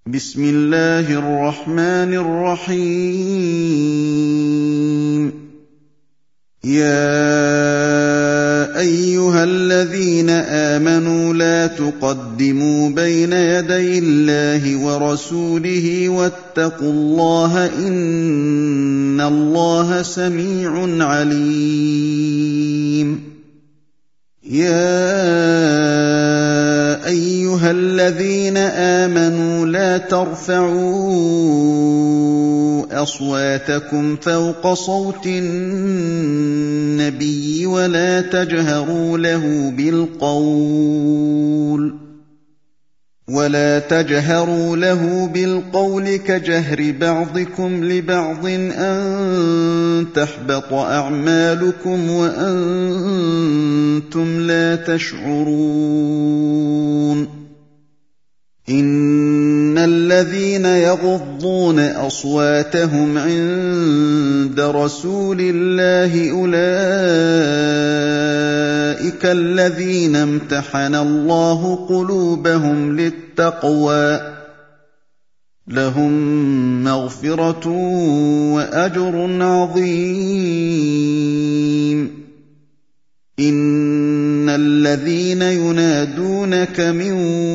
بسم الله الرحمن الرحيم. يا أيها الذين آمنوا لا تقدموا بين يدي الله ورسوله واتقوا الله إن الله سميع عليم. يا أيها الذين آمنوا لا ترفعوا أصواتكم فوق صوت النبي ولا تجهروا له بالقول كجهر بعضكم لبعض أن تحبط أعمالكم وأنتم لا تشعرون. إن الذين يغضون أصواتهم عند رسول الله أولئك الذين امتحن الله قلوبهم للتقوى لهم مغفرة وأجر عظيم. إن الذين ينادونك من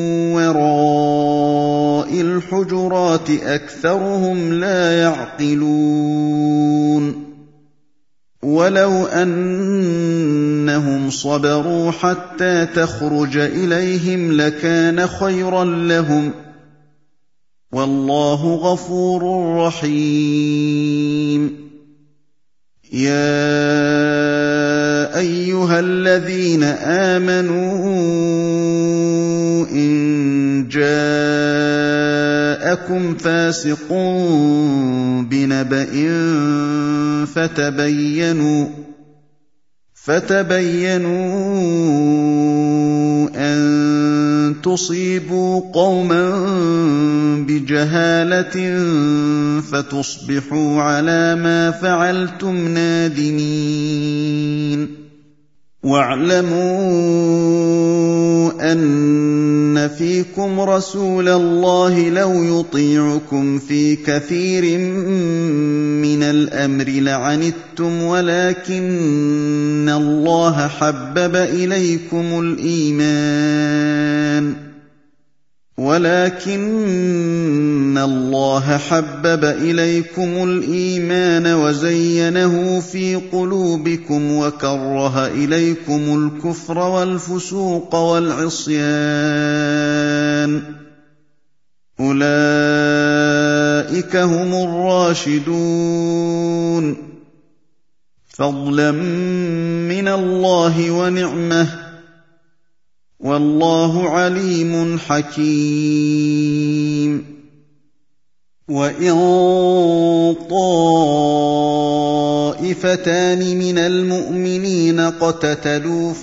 وراء الحجرات أكثرهم لا يعقلون. ولو أنهم صبروا حتى تخرج إليهم لكان خيرا لهم والله غفور رحيم. يا أيها الذين آمنوا إن جاءكم فاسق بنبأ فتبينوا أن تصيبوا قوما بجهالة فتصبحوا على ما فعلتم نادمين. واعلموا أن فيكم رسول الله لو يطيعكم في كثير من الأمر لعنتم ولكن الله حبب إليكم الإيمان وزينه في قلوبكم وكره إليكم الكفر والفسوق والعصيان أولئك هم الراشدون فضلا من الله ونعمه والله عليم حكيم. وإن طائفتان من المؤمنين اقتتلوا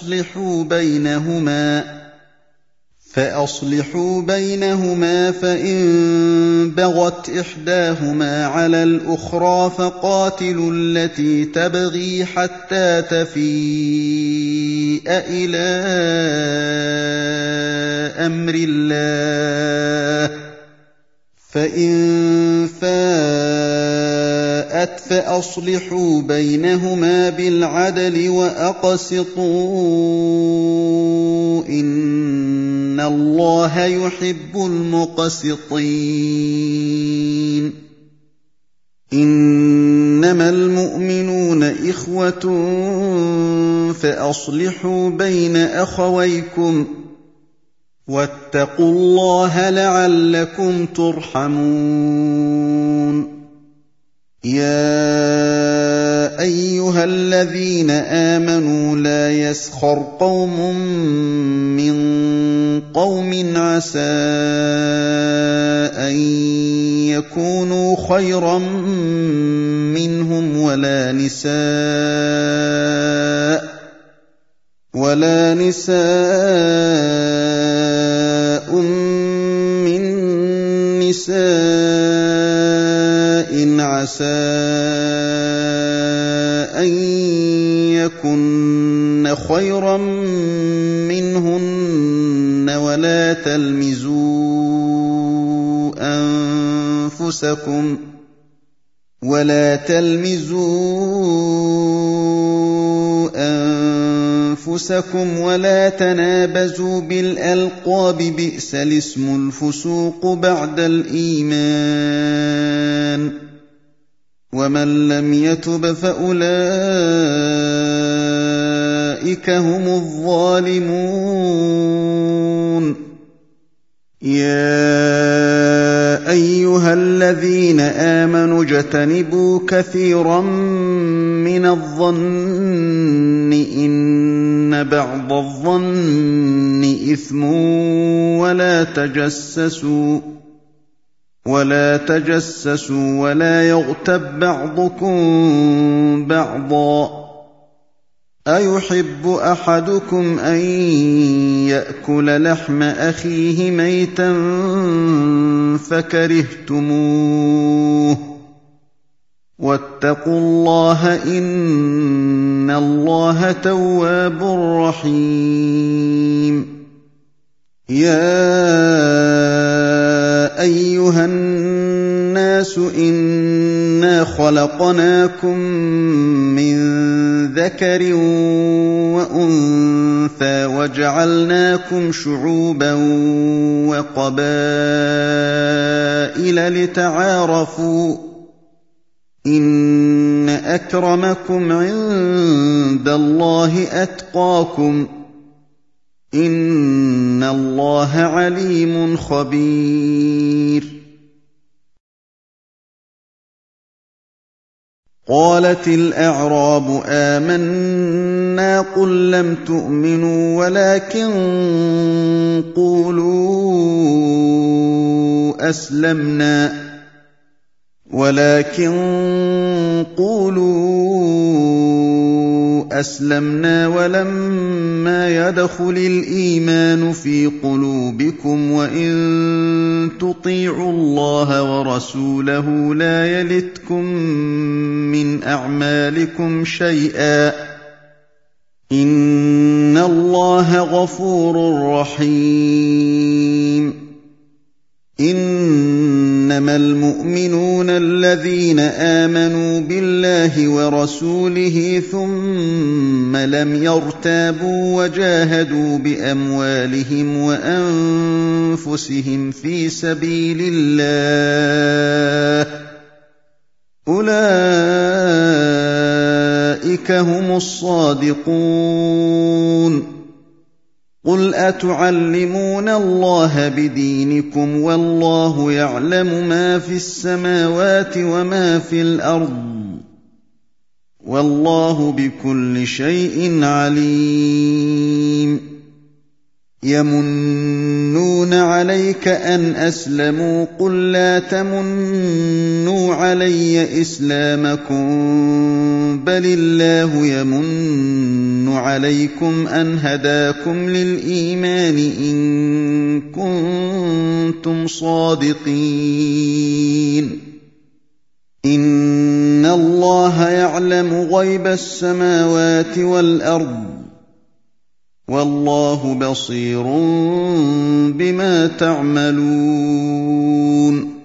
فأصلحوا بينهما فإن بغت إحداهما على الأخرى فقاتلوا التي تبغي حتى تفيء إلى أمر الله فإن فاءت فأصلحوا بينهما بالعدل وأقسطوا إن الله يحب المقسطين. إنما المؤمنون إخوة فأصلحوا بين أخويكم واتقوا الله لعلكم ترحمون. يا أيها الذين آمنوا لا يسخر قوم من قوم عسى أن يكونوا خيرا منهم ولا نساء من نساء عسى أن يكن خيرا منهن ولا تلمزوا ولا تلمزوا أنفسكم ولا تنابزوا بالألقاب بئس الاسم الفسوق بعد الإيمان ومن لم يتب فأولئك هم الظالمون يا أيها الذين آمنوا اجتنبوا كثيرا من الظن إن بعض الظن إثم ولا تجسسوا ولا يغتب بعضكم بعضا أيحب أحدكم أن يأكل لحم أخيه ميتا فكرهتموه واتقوا الله إن الله تواب رحيم يا أيها الناس إنا خلقناكم من ذكر وأنثى وجعلناكم شعوبا وقبائل لتعارفوا إن أكرمكم عند الله أتقاكم إن الله عليم خبير قالت الأعراب آمنا قل لم تؤمنوا ولكن قولوا أسلمنا ولما يدخل الإيمان في قلوبكم وإن تطيعوا الله ورسوله لا يلتكم من أعمالكم شيئا إن الله غفور رحيم إنما المؤمنون الذين آمنوا بالله ورسوله ثم لم يرتابوا وجاهدوا بأموالهم وأنفسهم في سبيل الله أولئك هم الصادقون قل أتعلمون الله بدينكم والله يعلم ما في السماوات وما في الأرض والله بكل شيء عليم يمنون عليك أن أسلموا قل لا تمنوا علي إسلامكم بل الله يمن عليكم أن هداكم للإيمان إن كنتم صادقين إن الله يعلم غيب السماوات والأرض والله بصير بما تعملون